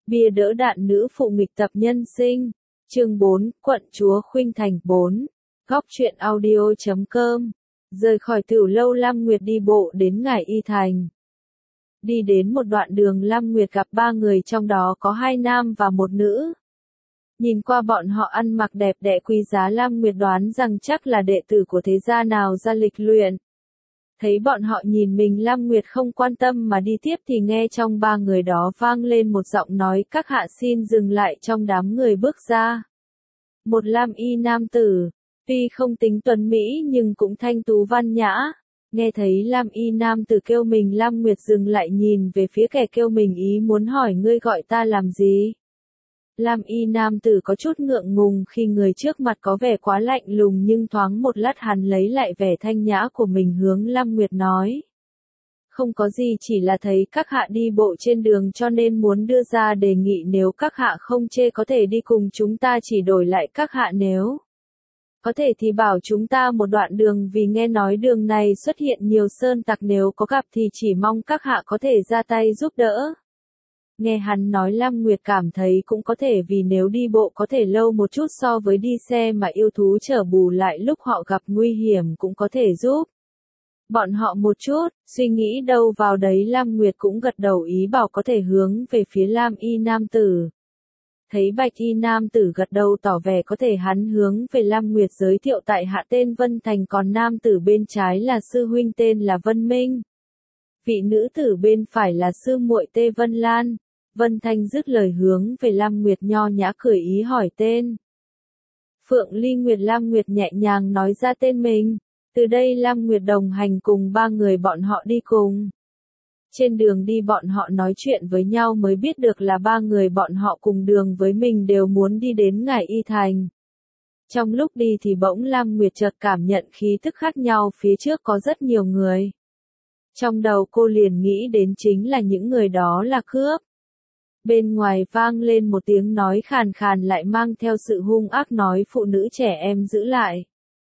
Bia đỡ đạn nữ phụ nghịch tập nhân sinh. Chương 4, quận chúa khuynh thành 4. Góc truyện audio.com. Rời khỏi Tửu lâu Lam Nguyệt đi bộ đến Ngải Y Thành. Đi đến một đoạn đường Lam Nguyệt gặp ba người, trong đó có hai nam và một nữ. Nhìn qua bọn họ ăn mặc đẹp đẽ quý giá, Lam Nguyệt đoán rằng chắc là đệ tử của thế gia nào ra lịch luyện. Thấy bọn họ nhìn mình, Lam Nguyệt không quan tâm mà đi tiếp thì nghe trong ba người đó vang lên một giọng nói: "Các hạ xin dừng lại." Trong đám người bước ra một lam y nam tử, tuy không tính tuấn mỹ nhưng cũng thanh tú văn nhã. Nghe thấy lam y nam tử kêu mình, Lam Nguyệt dừng lại nhìn về phía kẻ kêu mình, ý muốn hỏi: "Ngươi gọi ta làm gì?" Lam y nam tử có chút ngượng ngùng khi người trước mặt có vẻ quá lạnh lùng, nhưng thoáng một lát hắn lấy lại vẻ thanh nhã của mình, hướng Lam Nguyệt nói: "Không có gì, chỉ là thấy các hạ đi bộ trên đường cho nên muốn đưa ra đề nghị, nếu các hạ không chê có thể đi cùng chúng ta, chỉ đổi lại các hạ nếu có thể thì bảo chúng ta một đoạn đường, vì nghe nói đường này xuất hiện nhiều sơn tặc, nếu có gặp thì chỉ mong các hạ có thể ra tay giúp đỡ." Nghe hắn nói, Lam Nguyệt cảm thấy cũng có thể, vì nếu đi bộ có thể lâu một chút so với đi xe, mà yêu thú chở bù lại lúc họ gặp nguy hiểm cũng có thể giúp bọn họ một chút. Suy nghĩ đâu vào đấy, Lam Nguyệt cũng gật đầu ý bảo có thể hướng về phía lam y nam tử. Thấy bạch y nam tử gật đầu tỏ vẻ có thể, hắn hướng về Lam Nguyệt giới thiệu: "Tại hạ tên Vân Thành, còn nam tử bên trái là sư huynh tên là Vân Minh. Vị nữ tử bên phải là sư muội Tê Vân Lan." Vân Thanh dứt lời hướng về Lam Nguyệt nho nhã cười ý hỏi tên. "Phượng Ly Nguyệt." Lam Nguyệt nhẹ nhàng nói ra tên mình. Từ đây Lam Nguyệt đồng hành cùng ba người bọn họ đi cùng. Trên đường đi bọn họ nói chuyện với nhau mới biết được là ba người bọn họ cùng đường với mình đều muốn đi đến Ngải Y Thành. Trong lúc đi thì bỗng Lam Nguyệt chợt cảm nhận khí tức khác nhau, phía trước có rất nhiều người. Trong đầu cô liền nghĩ đến chính là những người đó là cướp. Bên ngoài vang lên một tiếng nói khàn khàn lại mang theo sự hung ác, nói: "Phụ nữ trẻ em giữ lại,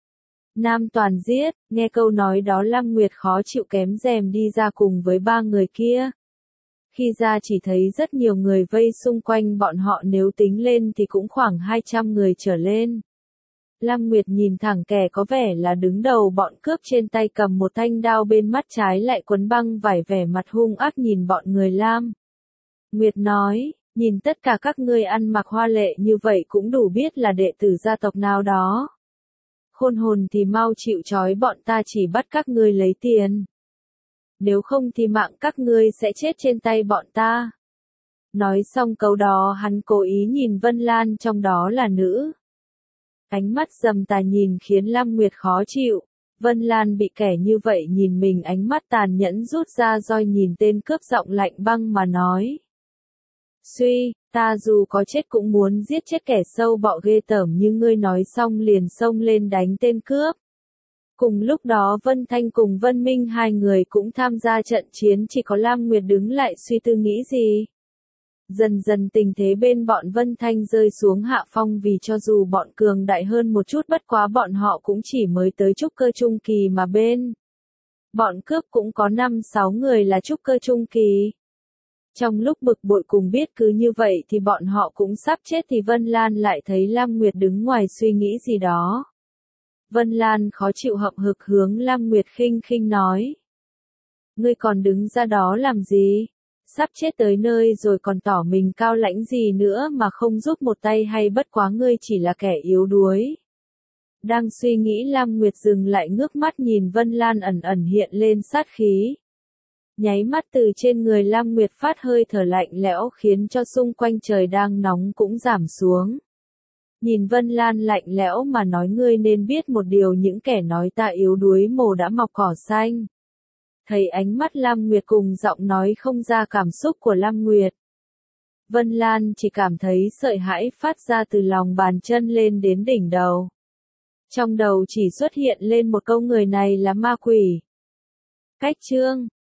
nam toàn giết." Nghe câu nói đó, Lam Nguyệt khó chịu kém dèm đi ra cùng với ba người kia. Khi ra chỉ thấy rất nhiều người vây xung quanh bọn họ, nếu tính lên thì cũng khoảng 200 người trở lên. Lam Nguyệt nhìn thẳng kẻ có vẻ là đứng đầu bọn cướp, trên tay cầm một thanh đao, bên mắt trái lại quấn băng vải, vẻ mặt hung ác nhìn bọn người. Lam Nguyệt nói: "Nhìn tất cả các ngươi ăn mặc hoa lệ như vậy cũng đủ biết là đệ tử gia tộc nào đó. Khôn hồn thì mau chịu trói bọn ta, chỉ bắt các ngươi lấy tiền. Nếu không thì mạng các ngươi sẽ chết trên tay bọn ta." Nói xong câu đó, hắn cố ý nhìn Vân Lan, trong đó là nữ. Ánh mắt dầm tà nhìn khiến Lam Nguyệt khó chịu. Vân Lan bị kẻ như vậy nhìn mình, ánh mắt tàn nhẫn rút ra roi nhìn tên cướp, giọng lạnh băng mà nói: "Suy, ta dù có chết cũng muốn giết chết kẻ sâu bọ ghê tởm như ngươi." Nói xong liền xông lên đánh tên cướp. Cùng lúc đó Vân Thanh cùng Vân Minh hai người cũng tham gia trận chiến, chỉ có Lam Nguyệt đứng lại suy tư nghĩ gì. Dần dần tình thế bên bọn Vân Thanh rơi xuống hạ phong, vì cho dù bọn cường đại hơn một chút, bất quá bọn họ cũng chỉ mới tới trúc cơ trung kỳ, mà bên bọn cướp cũng có 5-6 người là trúc cơ trung kỳ. Trong lúc bực bội cùng biết cứ như vậy thì bọn họ cũng sắp chết, thì Vân Lan lại thấy Lam Nguyệt đứng ngoài suy nghĩ gì đó. Vân Lan khó chịu hậm hực hướng Lam Nguyệt khinh khinh nói: "Ngươi còn đứng ra đó làm gì? Sắp chết tới nơi rồi còn tỏ mình cao lãnh gì nữa mà không giúp một tay, hay bất quá ngươi chỉ là kẻ yếu đuối?" Đang suy nghĩ, Lam Nguyệt dừng lại, ngước mắt nhìn Vân Lan, ẩn ẩn hiện lên sát khí. Nháy mắt từ trên người Lam Nguyệt phát hơi thở lạnh lẽo, khiến cho xung quanh trời đang nóng cũng giảm xuống. Nhìn Vân Lan lạnh lẽo mà nói: "Ngươi nên biết một điều, những kẻ nói ta yếu đuối mồ đã mọc cỏ xanh." Thấy ánh mắt Lam Nguyệt cùng giọng nói không ra cảm xúc của Lam Nguyệt, Vân Lan chỉ cảm thấy sợ hãi phát ra từ lòng bàn chân lên đến đỉnh đầu. Trong đầu chỉ xuất hiện lên một câu: người này là ma quỷ. Cách chương